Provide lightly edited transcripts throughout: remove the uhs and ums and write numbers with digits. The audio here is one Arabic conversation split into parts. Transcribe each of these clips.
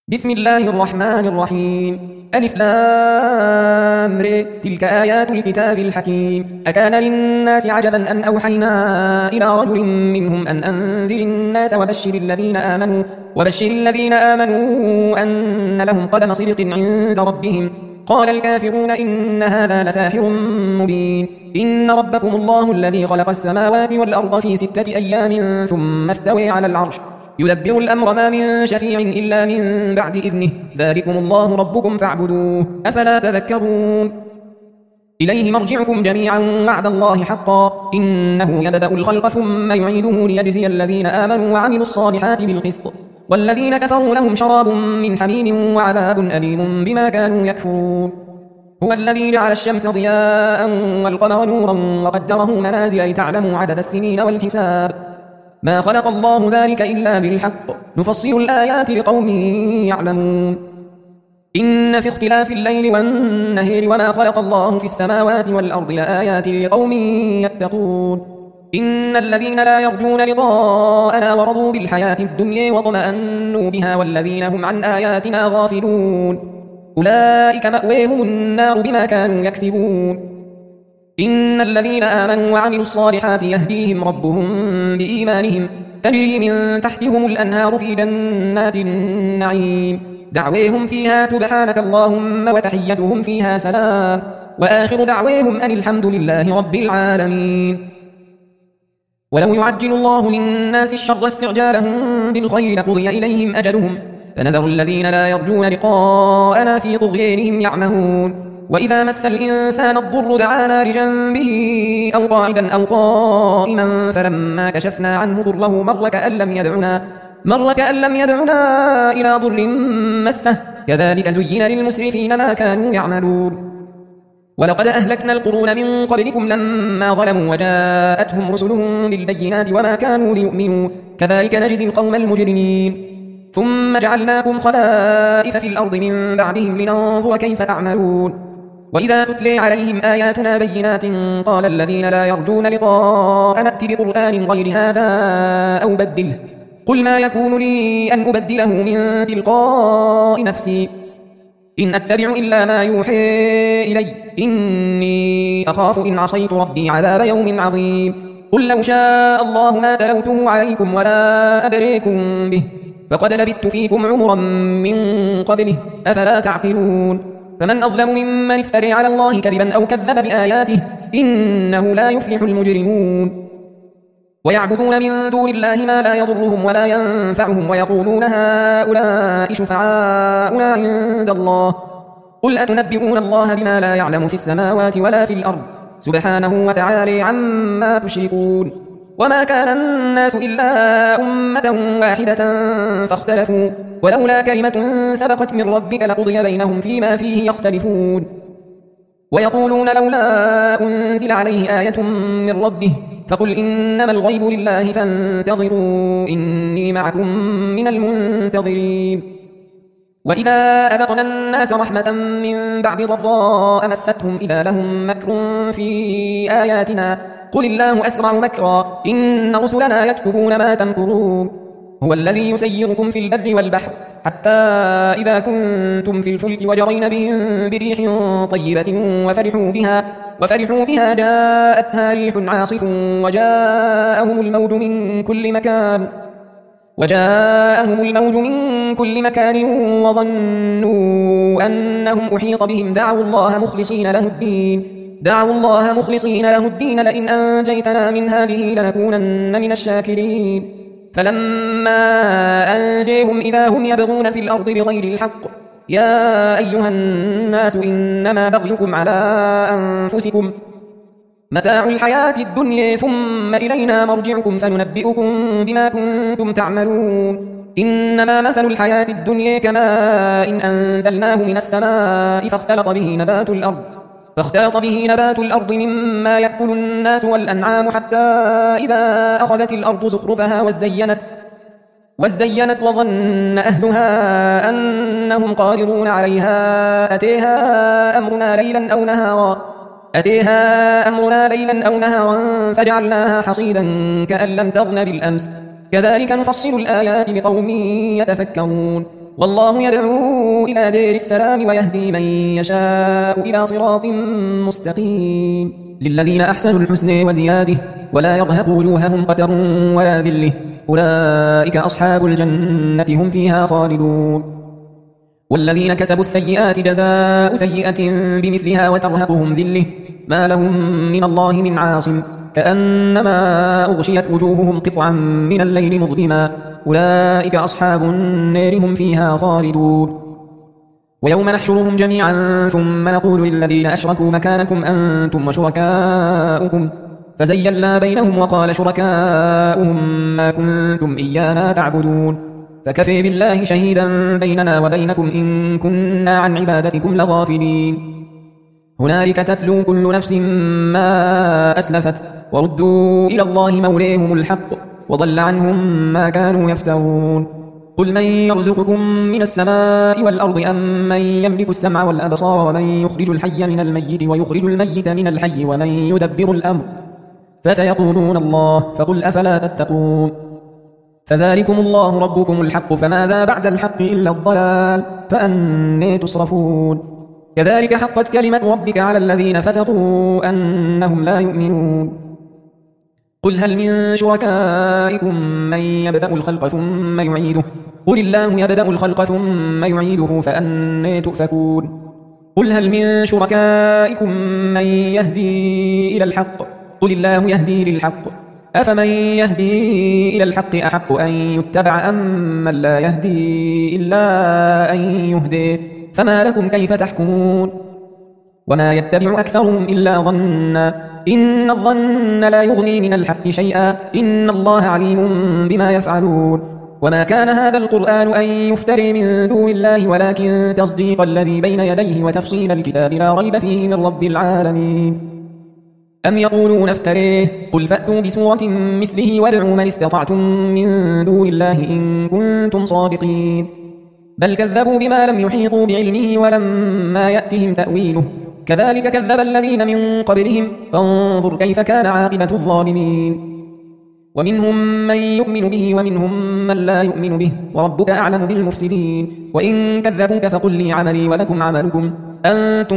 بسم الله الرحمن الرحيم ألف لام ر تلك آيات الكتاب الحكيم أكان للناس عجبا أن أوحينا إلى رجل منهم أن أنذر الناس وبشر الذين آمنوا أن لهم قدم صدق عند ربهم قال الكافرون إن هذا لساحر مبين إن ربكم الله الذي خلق السماوات والأرض في 6 أيام ثم استوى على العرش يدبر الأمر ما من شفيع إلا من بعد إذنه ذلكم الله ربكم فاعبدوه أفلا تذكرون إليه مرجعكم جميعا وعد الله حقا إنه يبدأ الخلق ثم يعيده ليجزي الذين آمنوا وعملوا الصالحات بالقسط والذين كفروا لهم شراب من حميم وعذاب أليم بما كانوا يكفرون هو الذي جعل الشمس ضياء والقمر نورا وقدره منازل لتعلموا عدد السنين والحساب ما خلق الله ذلك إلا بالحق نفصل الآيات لقوم يعلمون إن في اختلاف الليل والنهار وما خلق الله في السماوات والأرض لآيات لقوم يتقون إن الذين لا يرجون لقاءنا ورضوا بالحياة الدنيا واطمأنوا بها والذين هم عن آياتنا غافلون أولئك مأويهم النار بما كانوا يكسبون إن الذين آمنوا وعملوا الصالحات يهديهم ربهم بإيمانهم تجري من تحتهم الأنهار في جنات النعيم دعويهم فيها سبحانك اللهم وتحيتهم فيها سلام وآخر دعويهم أن الحمد لله رب العالمين ولو يعجل الله للناس الشر استعجالهم بالخير لقضي إليهم أجلهم فنذر الذين لا يرجون لقاءنا في طغيانهم يعمهون وإذا مس الإنسان الضر دعانا لجنبه أو قاعدا أو قائما فلما كشفنا عنه ضره مر كأن لم يدعنا إلى ضر مسه كذلك زين للمسرفين ما كانوا يعملون ولقد أهلكنا القرون من قبلكم لما ظلموا وجاءتهم رسلهم بالبينات وما كانوا ليؤمنوا كذلك نجزي القوم المجرمين ثم جعلناكم خلائف في الأرض من بعدهم لننظر كيف تعملون وإذا تتلي عليهم آياتنا بينات قال الذين لا يرجون لقاءنا ائت بقرآن غير هذا أو بدله قل ما يكون لي أن أبدله من تلقاء نفسي إن أتبع إلا ما يوحي إلي إني أخاف إن عصيت ربي عذاب يوم عظيم قل لو شاء الله ما تلوته عليكم ولا أدريكم به فقد لبثت فيكم عمرا من قبله أفلا تعقلون فمن أظلم ممن افترى على الله كذبا أو كذب بآياته إنه لا يفلح المجرمون ويعبدون من دون الله ما لا يضرهم ولا ينفعهم ويقولون هؤلاء شفعاؤنا عند الله قل أتنبئون الله بما لا يعلم في السماوات ولا في الأرض سبحانه وتعالى عما تشركون وما كان الناس إلا أمة واحدة فاختلفوا ولولا كلمة سبقت من ربك لقضي بينهم فيما فيه يختلفون ويقولون لولا أنزل عليه آية من ربه فقل إنما الغيب لله فانتظروا إني معكم من المنتظرين وإذا أذقنا الناس رحمة من بعد ضراء مستهم إذا لهم مكر في آياتنا قل الله أسرع مكرا إن رسلنا يكتبون ما تمكرون هو الذي يسيركم في البر والبحر حتى إذا كنتم في الفلك وجرين بهم بريح طيبة وفرحوا بها جاءتها ريح عاصف وجاءهم الموج من كل مكان وظنوا أنهم أحيط بهم دعوا الله مخلصين له الدين لئن أنجيتنا من هذه لنكونن من الشاكرين فلما أنجيهم إذا هم يبغون في الأرض بغير الحق يا أيها الناس إنما بغيكم على أنفسكم متاع الحياة الدنيا ثم إلينا مرجعكم فننبئكم بما كنتم تعملون إنما مثل الحياة الدنيا كماء إن أنزلناه من السماء فاختلط به نبات الأرض مما يأكل الناس والأنعام حتى إذا أخذت الأرض زخرفها وزينت وظن أهلها أنهم قادرون عليها أتيها أمرنا ليلا أو نهارا فجعلناها حصيدا كأن لم تغن بالأمس كذلك نفصل الآيات لقوم يتفكرون والله يدعو إلى دار السلام ويهدي من يشاء إلى صراط مستقيم للذين أحسنوا الحسنى وزيادة ولا يرهق وجوههم قتر ولا ذله أولئك أصحاب الجنة هم فيها خالدون والذين كسبوا السيئات جزاء سيئة بمثلها وترهقهم ذله ما لهم من الله من عاصم كأنما أغشيت وجوههم قطعا من الليل مظلما أولئك أصحاب النار هم فيها خالدون ويوم نحشرهم جميعا ثم نقول للذين أشركوا مكانكم أنتم وشركاؤكم فزيلنا بينهم وقال شركاؤهم ما كنتم إيانا تعبدون فكفى بالله شهيدا بيننا وبينكم إن كنا عن عبادتكم لغافلين هنالك تتلو كل نفس ما أسلفت وردوا إلى الله مولاهم الحق وضل عنهم ما كانوا يفترون قل من يرزقكم من السماء والأرض أم من يملك السمع والأبصار ومن يخرج الحي من الميت ويخرج الميت من الحي ومن يدبر الأمر فسيقولون الله فقل أفلا تتقون فذلكم الله ربكم الحق فماذا بعد الحق إلا الضلال فأنى تصرفون كذلك حقت كلمة ربك على الذين فسقوا أنهم لا يؤمنون قل هل من شركائكم من يبدأ الخلق ثم يعيده قل الله يبدأ الخلق ثم يعيده فأنى تؤفكون قل هل من شركائكم من يهدي إلى الحق قل الله يهدي للحق أفمن يهدي إلى الحق أحق أن يتبع أم من لا يهدي إلا أن يهدي فما لكم كيف تحكمون وما يتبع أكثرهم إلا ظنا إن الظن لا يغني من الحق شيئا إن الله عليم بما يفعلون وما كان هذا القرآن أن يفتري من دون الله ولكن تصديق الذي بين يديه وتفصيل الكتاب لا ريب فيه من رب العالمين أم يقولون افتريه قل فأتوا بسورة مثله وادعوا من استطعتم من دون الله إن كنتم صادقين بل كذبوا بما لم يحيطوا بعلمه ولما يأتهم تأويله كذلك كذب الذين من قبلهم فانظر كيف كان عاقبة الظالمين ومنهم من يؤمن به ومنهم من لا يؤمن به وربك أعلم بالمفسدين وإن كذبوك فقل لي عملي ولكم عملكم أنتم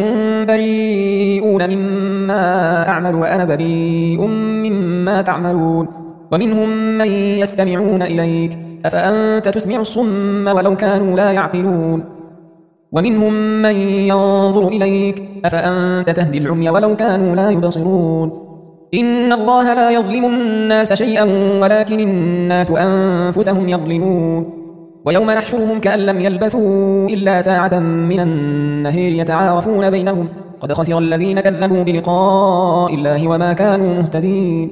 بريئون مما أعمل وأنا بريء مما تعملون ومنهم من يستمعون إليك أفأنت تسمع الصم ولو كانوا لا يعقلون ومنهم من ينظر إليك أفأنت تهدي العمي ولو كانوا لا يبصرون إن الله لا يظلم الناس شيئا ولكن الناس أنفسهم يظلمون ويوم نحشرهم كأن لم يلبثوا إلا ساعة من النهار يتعارفون بينهم قد خسر الذين كذبوا بلقاء الله وما كانوا مهتدين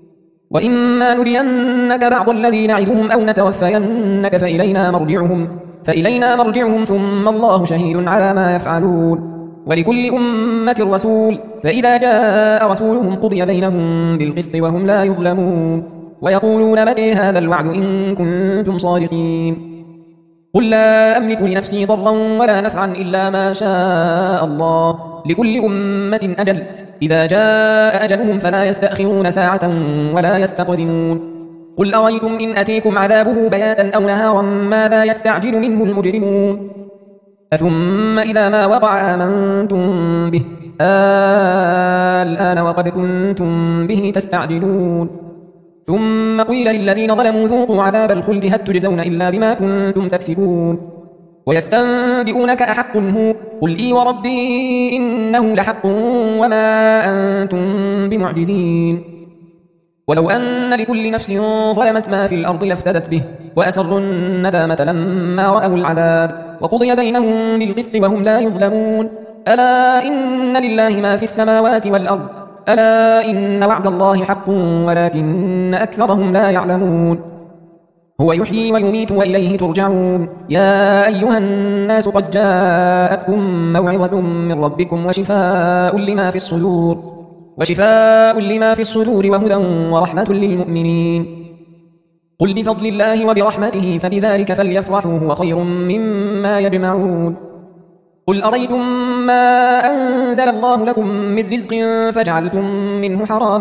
وإما نرينك بعض الذي نعدهم أو نتوفينك فإلينا مرجعهم ثم الله شهيد على ما يفعلون ولكل أمة رسول فإذا جاء رسولهم قضي بينهم بالقسط وهم لا يظلمون ويقولون متى هذا الوعد إن كنتم صادقين قل لا أملك لنفسي ضرا ولا نفعا إلا ما شاء الله لكل أمة أجل إذا جاء أجلهم فلا يستأخرون ساعة ولا يستقدمون قل أريتم إن أتيكم عذابه بياتا أو نهارا ماذا يستعجل منه المجرمون أثم إذا ما وقع آمنتم به الآن وقد كنتم به تستعجلون ثم قيل للذين ظلموا ذوقوا عذاب الخلد هل تجزون إلا بما كنتم تكسبون ويستنبئونك أحق هو قل إي وربي إنه لحق وما أنتم بمعجزين ولو أن لكل نفس ظلمت ما في الأرض لافتدت به وأسروا الندامة لما رأوا العذاب وقضي بينهم بالقسط وهم لا يظلمون ألا إن لله ما في السماوات والأرض ألا إن وعد الله حق ولكن أكثرهم لا يعلمون هو يحيي ويميت وإليه ترجعون يا أيها الناس قد جاءتكم موعظة من ربكم وشفاء لما في الصدور وهدى ورحمة للمؤمنين قل بفضل الله وبرحمته فبذلك فليفرحوا هو خير مما يجمعون قل أريتم ما أنزل الله لكم من رزق فجعلتم منه حراما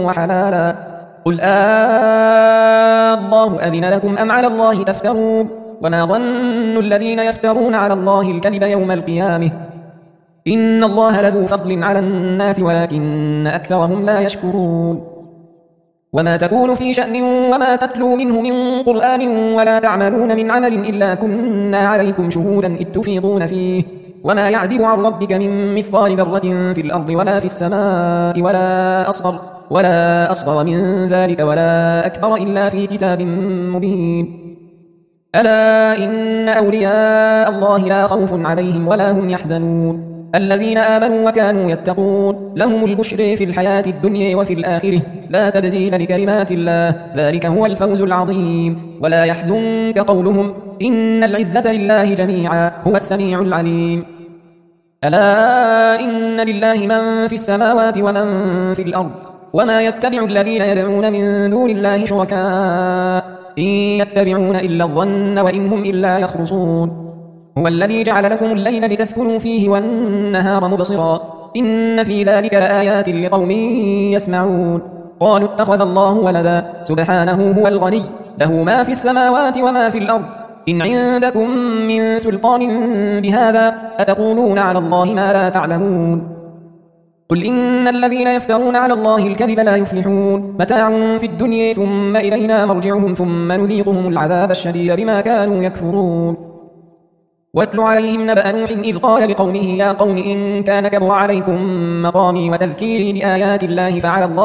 وحلالا قل الله أذن لكم أم على الله تفترون وما ظن الذين يفترون على الله الكذب يوم القيامة إن الله لذو فضل على الناس ولكن أكثرهم لا يشكرون وما تكون في شأن وما تتلو منه من قرآن ولا تعملون من عمل إلا كنا عليكم شهودا إذ تفيضون فيه وما يعزب عن ربك من مثقال ذرة في الأرض ولا في السماء ولا أصغر من ذلك ولا أكبر إلا في كتاب مبين ألا إن أولياء الله لا خوف عليهم ولا هم يحزنون الذين آمنوا وكانوا يتقون لهم البشر في الحياة الدنيا وفي الآخرة لا تبديل لكلمات الله ذلك هو الفوز العظيم ولا يحزنك قولهم إن العزة لله جميعا هو السميع العليم ألا إن لله من في السماوات ومن في الأرض وما يتبع الذين يدعون من دون الله شركاء إن يتبعون إلا الظن وإن هم إلا يخرصون هو الذي جعل لكم الليل لتسكنوا فيه والنهار مبصرا إن في ذلك لآيات لقوم يسمعون قالوا اتخذ الله ولدا سبحانه هو الغني له ما في السماوات وما في الأرض إن عندكم من سلطان بهذا أتقولون على الله ما لا تعلمون قل إن الذين يفترون على الله الكذب لا يفلحون متاع في الدنيا ثم إلينا مرجعهم ثم نذيقهم العذاب الشديد بما كانوا يكفرون واتل عليهم نبأ نوح إذ قال لقومه يا قوم إن كان كبر عليكم مقامي وتذكيري بآيات الله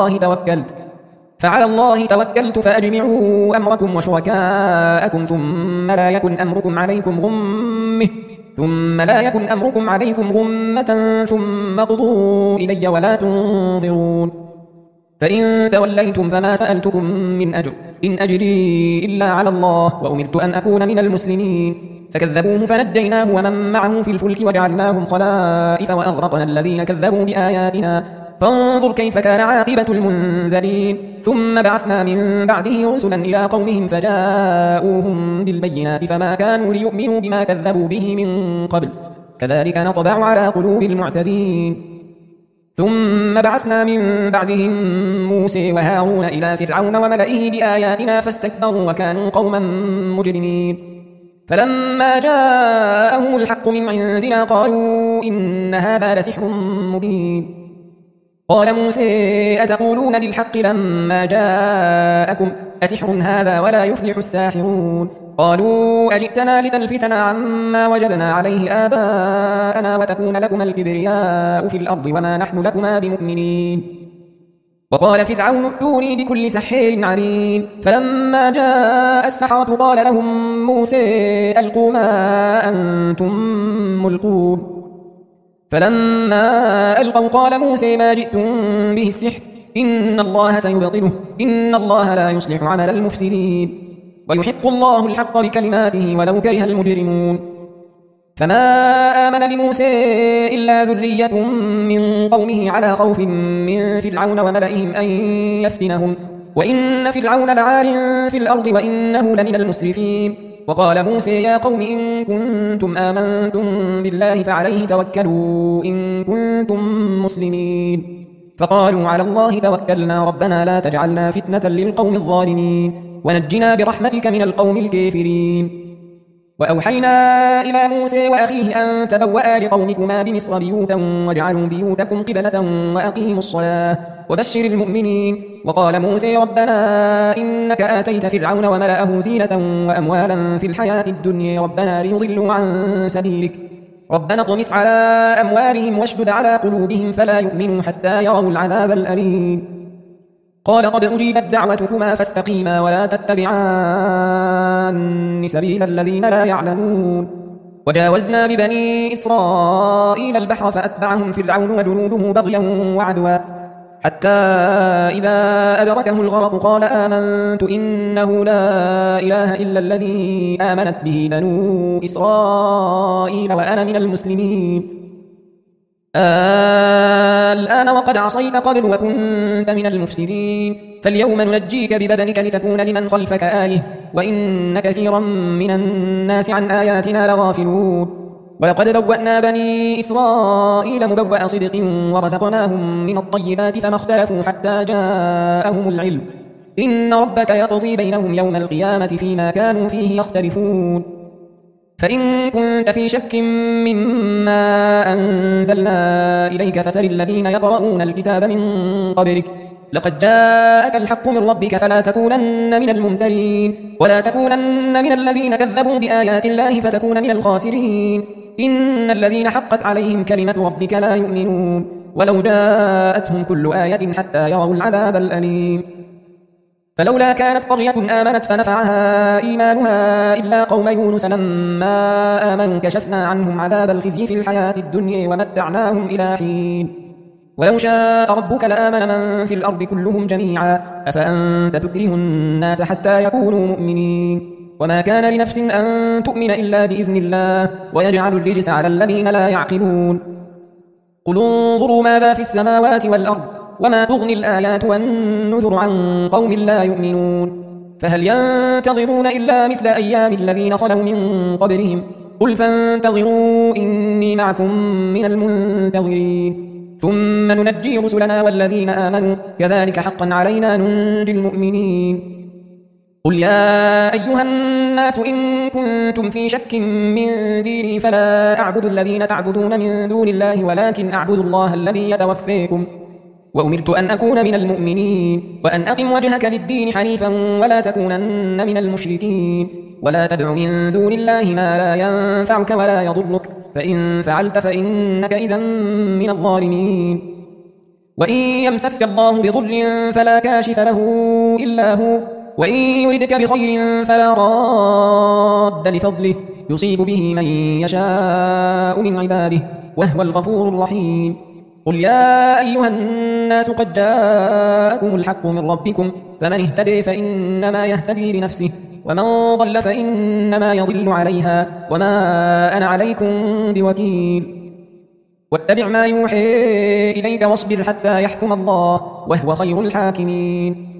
فعلى الله توكلت فأجمعوا أمركم وشركاءكم ثم لا يكن أمركم عليكم غمة ثم قضوا إلي ولا تنظرون فإن توليتم فما سألتكم من أجر إن أجري إلا على الله وأمرت أن أكون من المسلمين فكذبوه فنجيناه ومن معه في الفلك وجعلناهم خلائف وأغرقنا الذين كذبوا بآياتنا فانظر كيف كان عاقبة المنذرين ثم بعثنا من بعده رسلا إلى قومهم فجاءوهم بالبينات فما كانوا ليؤمنوا بما كذبوا به من قبل كذلك نطبع على قلوب المعتدين ثم بعثنا من بعدهم موسى وهارون إلى فرعون وملئه بآياتنا فاستكبروا وكانوا قوما مجرمين فلما جاءهم الحق من عندنا قالوا إن هذا لسحر مبين قال موسى أتقولون للحق لما جاءكم أسحر هذا ولا يفلح الساحرون قالوا أجئتنا لتلفتنا عما وجدنا عليه آباءنا وتكون لكما الكبرياء في الأرض وما نحن لكما بمؤمنين وقال فرعون ائتوني بكل سحار عليم فلما جاء السحرة قال لهم موسى ألقوا ما أنتم ملقون فلما ألقوا قال موسى ما جئتم به السحر إن الله سيبطله إن الله لا يصلح عمل المفسدين ويحق الله الحق بكلماته ولو كره المجرمون فما آمن لموسى إلا ذرية من قومه على خوف من فرعون وملئهم أن يفتنهم وإن فرعون لعال في الأرض وإنه لمن المسرفين وقال موسى يا قوم إن كنتم آمنتم بالله فعليه توكلوا إن كنتم مسلمين فقالوا على الله توكلنا ربنا لا تجعلنا فتنة للقوم الظالمين ونجنا برحمتك من القوم الكافرين وأوحينا إلى موسى وأخيه أن تبوأ لقومكما بمصر بيوتا واجعلوا بيوتكم قبلة وأقيموا الصلاة وبشر المؤمنين وقال موسى ربنا إنك آتيت فرعون وملأه زينة وأموالا في الحياة الدنيا ربنا ليضلوا عن سبيلك ربنا اطمس على أموالهم واشدد على قلوبهم فلا يؤمنوا حتى يروا العذاب الأليم قال قد أجيبت دعوتكما فاستقيما ولا تتبعان سبيل الذين لا يعلمون وجاوزنا ببني إسرائيل البحر فأتبعهم فرعون وجنوده بغيا وعدوا حتى إذا أدركه الغرق قال آمنت إنه لا إله إلا الذي آمنت به بنو إسرائيل وأنا من المسلمين الآن وقد عصيت قبل وكنت من المفسدين فاليوم ننجيك ببدنك لتكون لمن خلفك آية وإن كثيرا من الناس عن آياتنا لغافلون ولقد بوأنا بني إسرائيل مبوأ صدق ورزقناهم من الطيبات فما اختلفوا حتى جاءهم العلم إن ربك يقضي بينهم يوم القيامة فيما كانوا فيه يختلفون فإن كنت في شك مما أنزلنا إليك فسل الذين يقرؤون الكتاب من قبلك لقد جاءك الحق من ربك فلا تكونن من الممترين ولا تكونن من الذين كذبوا بآيات الله فتكون من الخاسرين. إن الذين حقت عليهم كلمة ربك لا يؤمنون ولو جاءتهم كل آية حتى يروا العذاب الأليم. فلولا كانت قرية آمنت فنفعها إيمانها إلا قوم يونس لما آمنوا كشفنا عنهم عذاب الخزي في الحياة الدنيا ومتعناهم إلى حين. ولو شاء ربك لآمن من في الأرض كلهم جميعا أفأنت تكره الناس حتى يكونوا مؤمنين. وما كان لنفس أن تؤمن إلا بإذن الله ويجعل الرجس على الذين لا يعقلون. قل انظروا ماذا في السماوات والأرض وما تغني الآيات والنذر عن قوم لا يؤمنون. فهل ينتظرون إلا مثل أيام الذين خلوا من قبلهم قل فانتظروا إني معكم من المنتظرين. ثم ننجي رسلنا والذين آمنوا كذلك حقا علينا ننجي المؤمنين. قل يا أيها الناس إن كنتم في شك من ديني فلا أعبد الذين تعبدون من دون الله ولكن أعبد الله الذي يتوفيكم وأمرت أن أكون من المؤمنين وأن أقم وجهك للدين حنيفا ولا تكونن من المشركين ولا تدع من دون الله ما لا ينفعك ولا يضرك فإن فعلت فإنك إذا من الظالمين. وإن يمسسك الله بضر فلا كاشف له إلا هو وإن يردك بخير فلا راد لفضله يصيب به من يشاء من عباده وهو الغفور الرحيم. قل يا أيها الناس قد جاءكم الحق من ربكم فمن اهتدي فإنما يهتدي لنفسه ومن ضل فإنما يضل عليها وما أنا عليكم بوكيل. واتبع ما يوحي إليك واصبر حتى يحكم الله وهو خير الحاكمين.